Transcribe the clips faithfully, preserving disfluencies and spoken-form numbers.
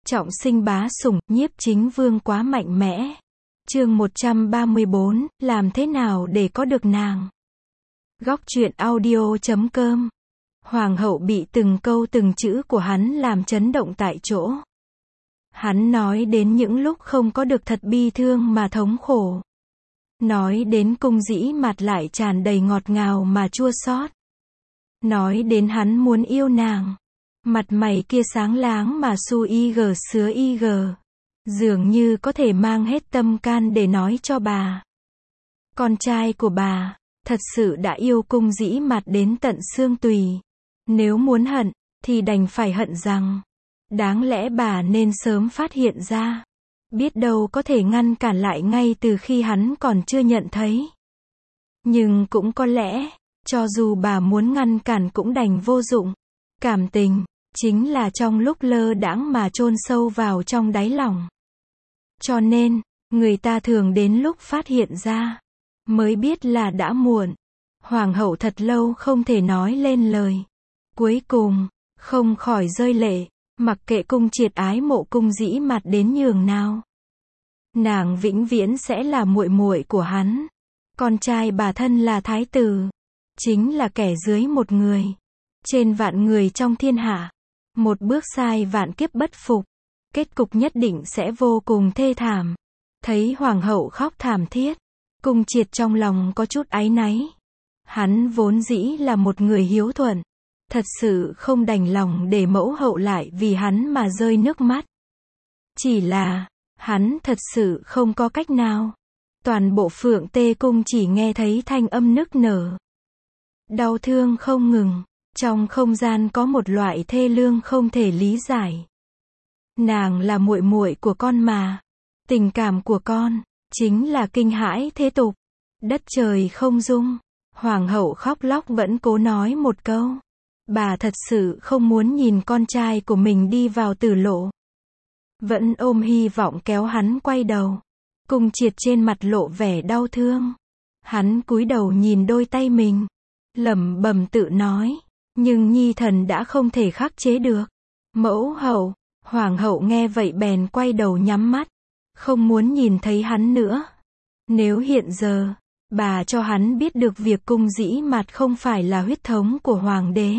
Trọng sinh bá sủng, nhiếp chính vương quá mạnh mẽ. Chương một trăm ba mươi bốn, làm thế nào để có được nàng? Góc truyện audio chấm com. Hoàng hậu bị từng câu từng chữ của hắn làm chấn động tại chỗ. Hắn nói đến những lúc không có được thật bi thương mà thống khổ. Nói đến cung dĩ mặt lại tràn đầy ngọt ngào mà chua xót. Nói đến hắn muốn yêu nàng. Mặt mày kia sáng láng mà su y gờ sứa y gờ. Dường như có thể mang hết tâm can để nói cho bà. Con trai của bà, thật sự đã yêu cung dĩ mặt đến tận xương tùy. Nếu muốn hận, thì đành phải hận rằng, đáng lẽ bà nên sớm phát hiện ra. Biết đâu có thể ngăn cản lại ngay từ khi hắn còn chưa nhận thấy. Nhưng cũng có lẽ, cho dù bà muốn ngăn cản cũng đành vô dụng. Cảm tình, chính là trong lúc lơ đãng mà chôn sâu vào trong đáy lòng. Cho nên, người ta thường đến lúc phát hiện ra, mới biết là đã muộn. Hoàng hậu thật lâu không thể nói lên lời. Cuối cùng, không khỏi rơi lệ, mặc kệ cung triệt ái mộ cung dĩ mặt đến nhường nào. Nàng vĩnh viễn sẽ là muội muội của hắn. Con trai bà thân là thái tử, chính là kẻ dưới một người, trên vạn người trong thiên hạ. Một bước sai vạn kiếp bất phục. Kết cục nhất định sẽ vô cùng thê thảm. Thấy hoàng hậu khóc thảm thiết, cung triệt trong lòng có chút áy náy. Hắn vốn dĩ là một người hiếu thuận, thật sự không đành lòng để mẫu hậu lại vì hắn mà rơi nước mắt. Chỉ là, hắn thật sự không có cách nào. Toàn bộ Phượng Tê cung chỉ nghe thấy thanh âm nức nở. Đau thương không ngừng, trong không gian có một loại thê lương không thể lý giải. Nàng là muội muội của con mà, tình cảm của con chính là kinh hãi thế tục, đất trời không dung. Hoàng hậu khóc lóc vẫn cố nói một câu. Bà thật sự không muốn nhìn con trai của mình đi vào tử lộ. Vẫn ôm hy vọng kéo hắn quay đầu. Cung triệt trên mặt lộ vẻ đau thương. Hắn cúi đầu nhìn đôi tay mình, lẩm bẩm tự nói, nhưng nhi thần đã không thể khắc chế được. Mẫu hậu, hoàng hậu nghe vậy bèn quay đầu nhắm mắt, không muốn nhìn thấy hắn nữa. Nếu hiện giờ, bà cho hắn biết được việc cung dĩ mặt không phải là huyết thống của hoàng đế,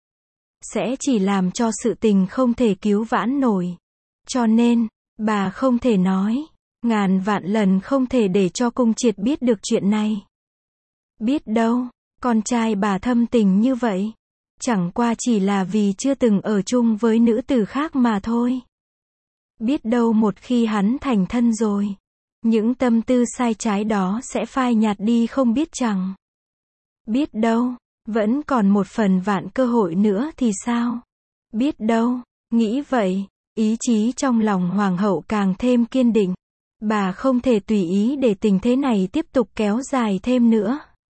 sẽ chỉ làm cho sự tình không thể cứu vãn nổi. Cho nên, bà không thể nói, ngàn vạn lần không thể để cho cung triệt biết được chuyện này. Biết đâu, con trai bà thâm tình như vậy, chẳng qua chỉ là vì chưa từng ở chung với nữ tử khác mà thôi. Biết đâu một khi hắn thành thân rồi, những tâm tư sai trái đó sẽ phai nhạt đi không biết chăng. Biết đâu, vẫn còn một phần vạn cơ hội nữa thì sao? Biết đâu, nghĩ vậy, ý chí trong lòng hoàng hậu càng thêm kiên định. Bà không thể tùy ý để tình thế này tiếp tục kéo dài thêm nữa.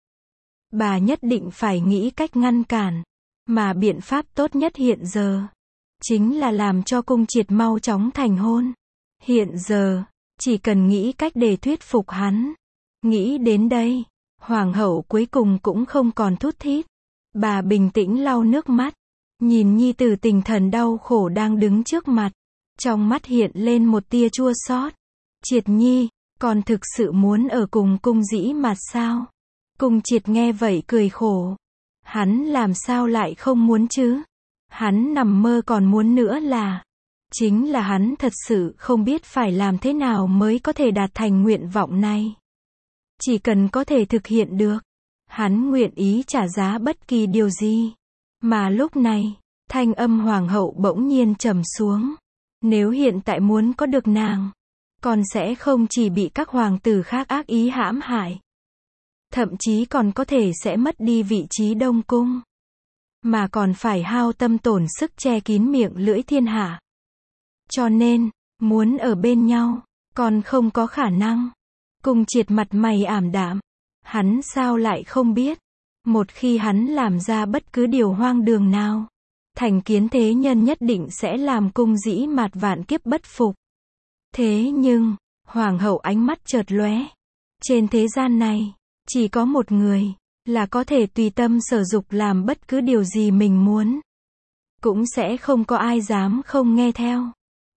Bà nhất định phải nghĩ cách ngăn cản. Mà biện pháp tốt nhất hiện giờ, chính là làm cho cung triệt mau chóng thành hôn. Hiện giờ, chỉ cần nghĩ cách để thuyết phục hắn. Nghĩ đến đây, hoàng hậu cuối cùng cũng không còn thút thít. Bà bình tĩnh lau nước mắt, nhìn nhi tử tình thần đau khổ đang đứng trước mặt. Trong mắt hiện lên một tia chua xót. Triệt nhi, con thực sự muốn ở cùng cung dĩ mặt sao? Cung triệt nghe vậy cười khổ. Hắn làm sao lại không muốn chứ? Hắn nằm mơ còn muốn nữa là. Chính là hắn thật sự không biết phải làm thế nào mới có thể đạt thành nguyện vọng này. Chỉ cần có thể thực hiện được, hắn nguyện ý trả giá bất kỳ điều gì. Mà lúc này, thanh âm hoàng hậu bỗng nhiên trầm xuống. Nếu hiện tại muốn có được nàng, con sẽ không chỉ bị các hoàng tử khác ác ý hãm hại, thậm chí còn có thể sẽ mất đi vị trí đông cung, mà còn phải hao tâm tổn sức che kín miệng lưỡi thiên hạ. Cho nên, muốn ở bên nhau, còn không có khả năng. Cung triệt mặt mày ảm đạm. Hắn sao lại không biết, một khi hắn làm ra bất cứ điều hoang đường nào, thành kiến thế nhân nhất định sẽ làm cung dĩ mạt vạn kiếp bất phục. Thế nhưng, hoàng hậu ánh mắt chợt lóe. Trên thế gian này, chỉ có một người, là có thể tùy tâm sở dục làm bất cứ điều gì mình muốn. Cũng sẽ không có ai dám không nghe theo.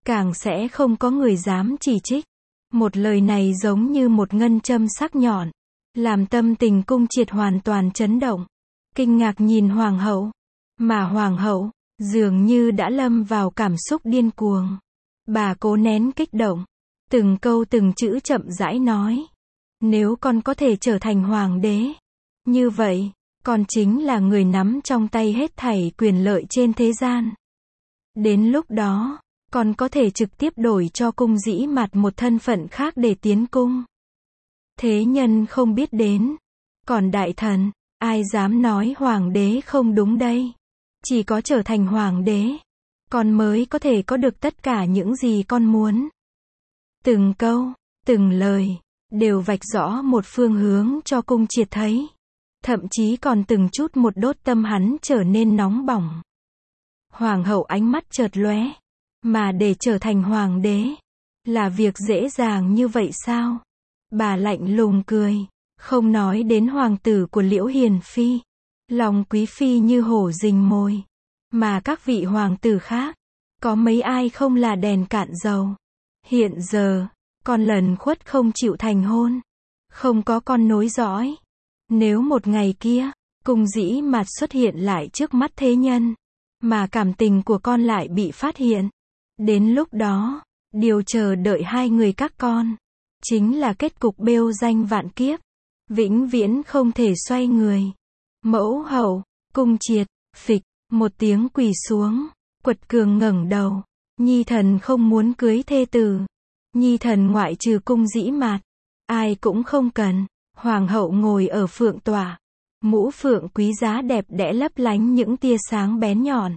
càng sẽ không có người dám chỉ trích. Một lời này giống như một ngân châm sắc nhọn, làm tâm tình Cung Triệt hoàn toàn chấn động, kinh ngạc nhìn hoàng hậu, mà hoàng hậu, dường như đã lâm vào cảm xúc điên cuồng. Bà cố nén kích động, từng câu từng chữ chậm rãi nói. Nếu con có thể trở thành hoàng đế, như vậy, con chính là người nắm trong tay hết thảy quyền lợi trên thế gian. Đến lúc đó, con có thể trực tiếp đổi cho Cung Dĩ Mạt một thân phận khác để tiến cung. Thế nhân không biết đến. Còn đại thần, ai dám nói hoàng đế không đúng đây? Chỉ có trở thành hoàng đế, con mới có thể có được tất cả những gì con muốn. Từng câu, từng lời, đều vạch rõ một phương hướng cho Cung Triệt thấy. Thậm chí còn từng chút một đốt tâm hắn trở nên nóng bỏng. Hoàng hậu ánh mắt chợt lóe. Mà để trở thành hoàng đế, là việc dễ dàng như vậy sao? Bà lạnh lùng cười, không nói đến hoàng tử của Liễu Hiền Phi. Lòng quý phi như hổ rình mồi. Mà các vị hoàng tử khác, có mấy ai không là đèn cạn dầu. Hiện giờ, con lần khuất không chịu thành hôn, không có con nối dõi. Nếu một ngày kia, Cung Dĩ Mạt xuất hiện lại trước mắt thế nhân, mà cảm tình của con lại bị phát hiện, đến lúc đó, điều chờ đợi hai người các con, chính là kết cục bêu danh vạn kiếp, vĩnh viễn không thể xoay người. Mẫu hậu, Cung Triệt, phịch, một tiếng quỳ xuống, quật cường ngẩng đầu. Nhi thần không muốn cưới thê tử. Nhi thần ngoại trừ Cung Dĩ Mạt, ai cũng không cần. Hoàng hậu ngồi ở phượng tọa, mũ phượng quý giá đẹp đẽ lấp lánh những tia sáng bén nhọn.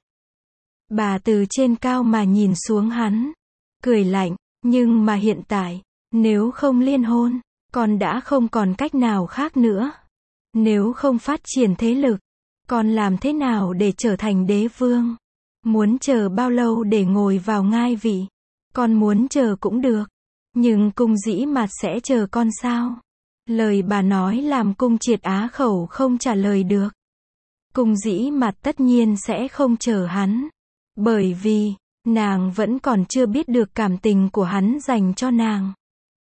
Bà từ trên cao mà nhìn xuống hắn, cười lạnh, nhưng mà hiện tại, nếu không liên hôn, con đã không còn cách nào khác nữa. Nếu không phát triển thế lực, con làm thế nào để trở thành đế vương? Muốn chờ bao lâu để ngồi vào ngai vị? Con muốn chờ cũng được, nhưng Cung Dĩ Mạt sẽ chờ con sao? Lời bà nói làm Cung Triệt á khẩu không trả lời được. Cung Dĩ Mạt tất nhiên sẽ không chờ hắn, bởi vì, nàng vẫn còn chưa biết được cảm tình của hắn dành cho nàng.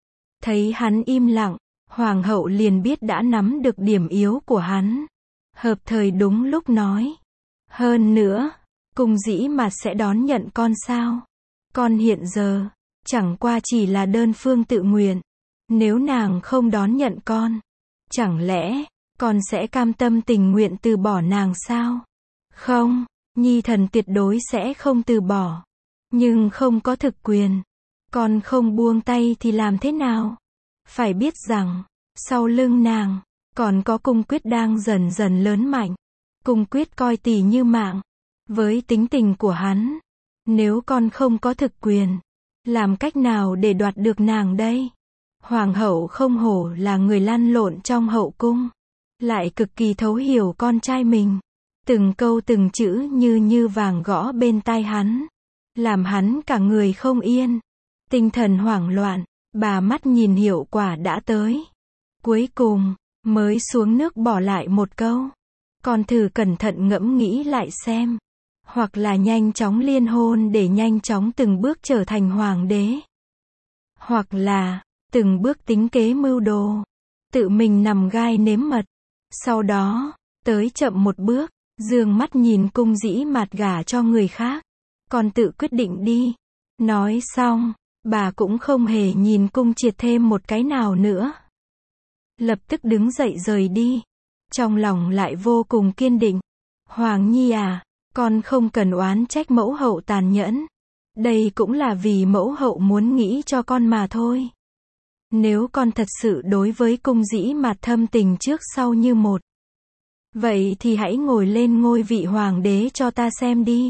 Thấy hắn im lặng, hoàng hậu liền biết đã nắm được điểm yếu của hắn. Hợp thời đúng lúc nói. Hơn nữa, Cung Dĩ Mạt sẽ đón nhận con sao? Con hiện giờ, chẳng qua chỉ là đơn phương tự nguyện. Nếu nàng không đón nhận con, chẳng lẽ, con sẽ cam tâm tình nguyện từ bỏ nàng sao? Không, Nhi thần tuyệt đối sẽ không từ bỏ. Nhưng không có thực quyền. Con không buông tay thì làm thế nào? Phải biết rằng, sau lưng nàng, còn có Cung Quyết đang dần dần lớn mạnh. Cung Quyết coi tỷ như mạng. Với tính tình của hắn, nếu con không có thực quyền, làm cách nào để đoạt được nàng đây? Hoàng hậu không hổ là người lăn lộn trong hậu cung, lại cực kỳ thấu hiểu con trai mình. Từng câu từng chữ như như vàng gõ bên tai hắn, làm hắn cả người không yên, tinh thần hoảng loạn. Bà mắt nhìn hiệu quả đã tới, cuối cùng mới xuống nước bỏ lại một câu. Con thử cẩn thận ngẫm nghĩ lại xem, hoặc là nhanh chóng liên hôn để nhanh chóng từng bước trở thành hoàng đế, hoặc là từng bước tính kế mưu đồ, tự mình nằm gai nếm mật, sau đó tới chậm một bước, dương mắt nhìn Cung Dĩ Mạt gả cho người khác. Con tự quyết định đi. Nói xong, bà cũng không hề nhìn Cung Triệt thêm một cái nào nữa, lập tức đứng dậy rời đi, trong lòng lại vô cùng kiên định. Hoàng Nhi à, con không cần oán trách mẫu hậu tàn nhẫn, đây cũng là vì mẫu hậu muốn nghĩ cho con mà thôi. Nếu con thật sự đối với Cung Dĩ Mạt thâm tình trước sau như một, vậy thì hãy ngồi lên ngôi vị hoàng đế cho ta xem đi.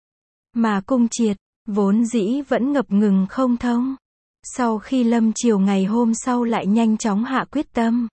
Mà Cung Triệt, vốn dĩ vẫn ngập ngừng không thông, sau khi lâm triều ngày hôm sau lại nhanh chóng hạ quyết tâm.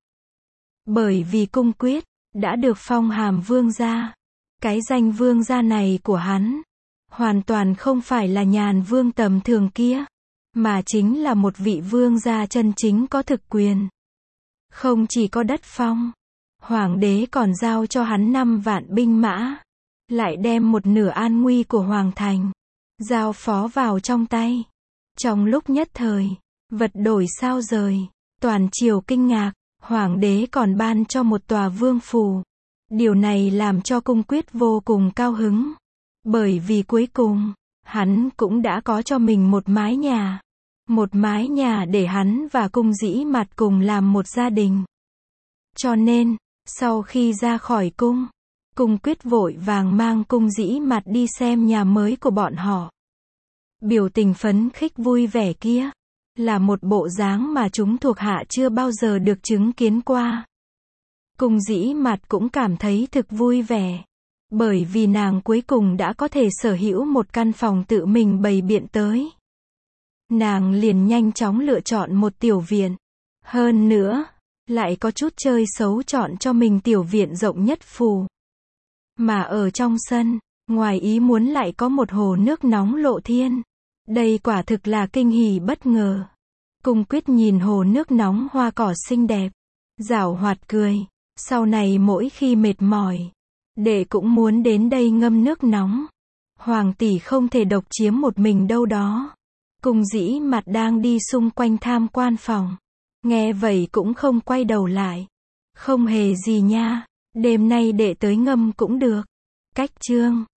Bởi vì Cung Quyết đã được phong hàm vương gia. Cái danh vương gia này của hắn, hoàn toàn không phải là nhàn vương tầm thường kia, mà chính là một vị vương gia chân chính có thực quyền. Không chỉ có đất phong, hoàng đế còn giao cho hắn năm vạn binh mã, lại đem một nửa an nguy của hoàng thành giao phó vào trong tay. Trong lúc nhất thời, vật đổi sao rời, toàn triều kinh ngạc, hoàng đế còn ban cho một tòa vương phủ. Điều này làm cho Cung Quyết vô cùng cao hứng. Bởi vì cuối cùng, hắn cũng đã có cho mình một mái nhà. Một mái nhà để hắn và Cung Dĩ Mạt cùng làm một gia đình. Cho nên, sau khi ra khỏi cung, Cung Quyết vội vàng mang Cung Dĩ Mạt đi xem nhà mới của bọn họ. Biểu tình phấn khích vui vẻ kia, là một bộ dáng mà chúng thuộc hạ chưa bao giờ được chứng kiến qua. Cung Dĩ Mạt cũng cảm thấy thực vui vẻ. Bởi vì nàng cuối cùng đã có thể sở hữu một căn phòng tự mình bày biện tới. Nàng liền nhanh chóng lựa chọn một tiểu viện. Hơn nữa, lại có chút chơi xấu chọn cho mình tiểu viện rộng nhất phủ. Mà ở trong sân, ngoài ý muốn lại có một hồ nước nóng lộ thiên. Đây quả thực là kinh hỉ bất ngờ. Cung Quyết nhìn hồ nước nóng hoa cỏ xinh đẹp, giảo hoạt cười. Sau này mỗi khi mệt mỏi, đệ cũng muốn đến đây ngâm nước nóng. Hoàng tỷ không thể độc chiếm một mình đâu đó. Cung Dĩ Mạt đang đi xung quanh tham quan phòng. Nghe vậy cũng không quay đầu lại. Không hề gì nha, đêm nay đệ tới ngâm cũng được. Cách chương